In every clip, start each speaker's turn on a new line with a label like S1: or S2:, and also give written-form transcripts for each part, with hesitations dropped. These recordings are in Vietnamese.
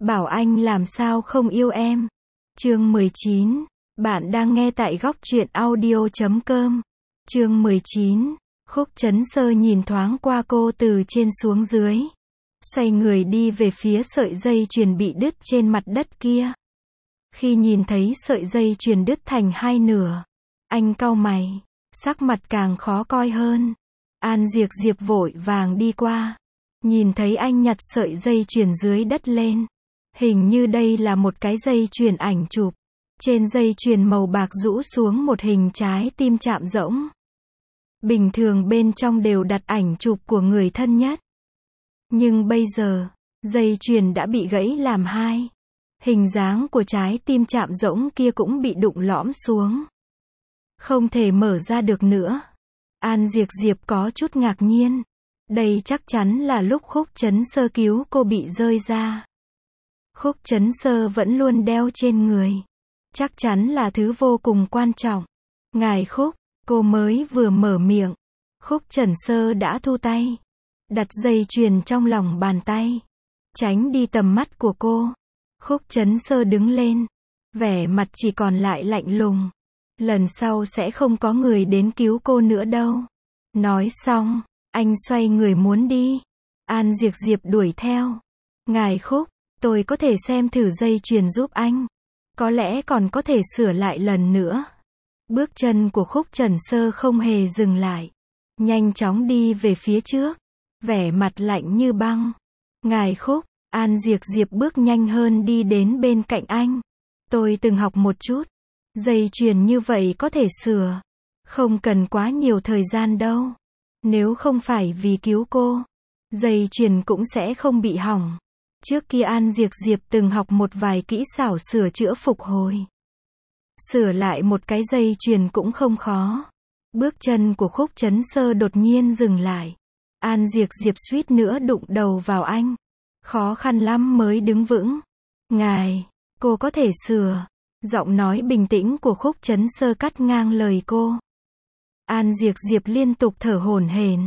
S1: bảo anh làm sao không yêu em. Chương 19. Bạn đang nghe tại góc truyện audio.com. Chương 19. Khúc Chấn Sơ nhìn thoáng qua cô từ trên xuống dưới. Xoay người đi về phía sợi dây chuyền bị đứt trên mặt đất kia. Khi nhìn thấy sợi dây chuyền đứt thành hai nửa, anh cau mày, sắc mặt càng khó coi hơn. An Diệp Diệp vội vàng đi qua. Nhìn thấy anh nhặt sợi dây chuyền dưới đất lên. Hình như đây là một cái dây chuyền ảnh chụp. Trên dây chuyền màu bạc rũ xuống một hình trái tim chạm rỗng. Bình thường bên trong đều đặt ảnh chụp của người thân nhất. Nhưng bây giờ, dây chuyền đã bị gãy làm hai. Hình dáng của trái tim chạm rỗng kia cũng bị đụng lõm xuống. Không thể mở ra được nữa. An Diệp Diệp có chút ngạc nhiên. Đây chắc chắn là lúc Khúc Chấn Sơ cứu cô bị rơi ra. Khúc Chấn Sơ vẫn luôn đeo trên người. Chắc chắn là thứ vô cùng quan trọng. Ngài Khúc, cô mới vừa mở miệng. Khúc Chấn Sơ đã thu tay. Đặt dây chuyền trong lòng bàn tay. Tránh đi tầm mắt của cô. Khúc Chấn Sơ đứng lên. Vẻ mặt chỉ còn lại lạnh lùng. Lần sau sẽ không có người đến cứu cô nữa đâu. Nói xong, anh xoay người muốn đi. An Diệp Diệp đuổi theo. Ngài Khúc, tôi có thể xem thử dây chuyền giúp anh. Có lẽ còn có thể sửa lại lần nữa. Bước chân của Khúc Chấn Sơ không hề dừng lại. Nhanh chóng đi về phía trước. Vẻ mặt lạnh như băng. Ngài Khúc, An Diệp Diệp bước nhanh hơn đi đến bên cạnh anh. Tôi từng học một chút. Dây chuyền như vậy có thể sửa. Không cần quá nhiều thời gian đâu. Nếu không phải vì cứu cô, dây chuyền cũng sẽ không bị hỏng. Trước kia An Diệp Diệp từng học một vài kỹ xảo sửa chữa phục hồi. Sửa lại một cái dây chuyền cũng không khó. Bước chân của Khúc Chấn Sơ đột nhiên dừng lại. An Diệp Diệp suýt nữa đụng đầu vào anh. Khó khăn lắm mới đứng vững. Ngài, cô có thể sửa. Giọng nói bình tĩnh của Khúc Chấn Sơ cắt ngang lời cô. An Diệp Diệp liên tục thở hổn hển.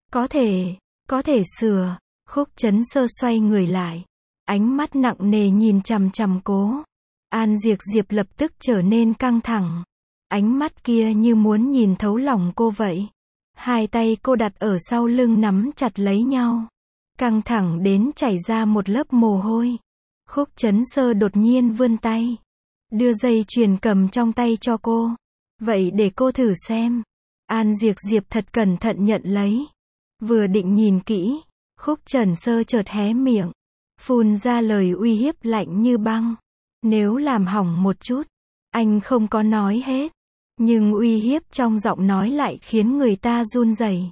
S1: Có thể sửa. Khúc Chấn Sơ xoay người lại. Ánh mắt nặng nề nhìn chằm chằm cô. An Diệp Diệp lập tức trở nên căng thẳng. Ánh mắt kia như muốn nhìn thấu lòng cô vậy. Hai tay cô đặt ở sau lưng nắm chặt lấy nhau. Căng thẳng đến chảy ra một lớp mồ hôi. Khúc Chấn Sơ đột nhiên vươn tay. Đưa dây chuyền cầm trong tay cho cô. Vậy để cô thử xem. An Diệp Diệp thật cẩn thận nhận lấy. Vừa định nhìn kỹ, Khúc Chấn Sơ chợt hé miệng. Phun ra lời uy hiếp lạnh như băng. Nếu làm hỏng một chút, anh không có nói hết. Nhưng uy hiếp trong giọng nói lại khiến người ta run rẩy.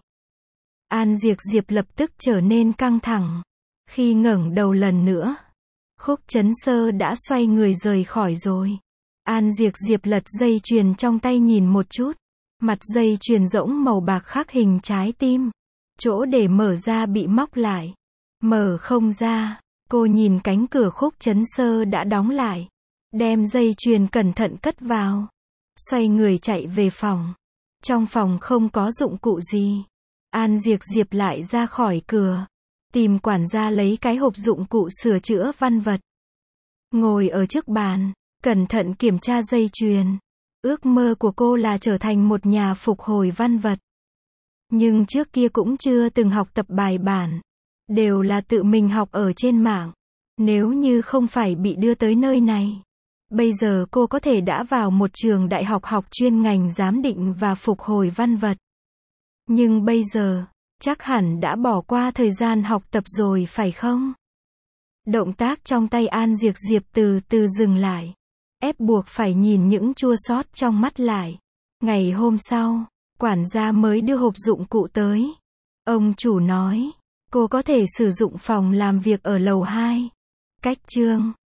S1: An Diệp Diệp lập tức trở nên căng thẳng. Khi ngẩng đầu lần nữa, Khúc Chấn Sơ đã xoay người rời khỏi rồi. An Diệp Diệp lật dây chuyền trong tay nhìn một chút. Mặt dây chuyền rỗng màu bạc khắc hình trái tim. Chỗ để mở ra bị móc lại. Mở không ra. Cô nhìn cánh cửa Khúc Chấn Sơ đã đóng lại. Đem dây chuyền cẩn thận cất vào. Xoay người chạy về phòng. Trong phòng không có dụng cụ gì. An Diệp Diệp lại ra khỏi cửa. Tìm quản gia lấy cái hộp dụng cụ sửa chữa văn vật. Ngồi ở trước bàn, cẩn thận kiểm tra dây chuyền. Ước mơ của cô là trở thành một nhà phục hồi văn vật. Nhưng trước kia cũng chưa từng học tập bài bản. Đều là tự mình học ở trên mạng. Nếu như không phải bị đưa tới nơi này, bây giờ cô có thể đã vào một trường đại học học chuyên ngành giám định và phục hồi văn vật. Nhưng bây giờ, chắc hẳn đã bỏ qua thời gian học tập rồi phải không? Động tác trong tay An Diệp Diệp từ từ dừng lại. Ép buộc phải nhìn những chua xót trong mắt lại. Ngày hôm sau, quản gia mới đưa hộp dụng cụ tới. Ông chủ nói, cô có thể sử dụng phòng làm việc ở lầu 2. Cách chương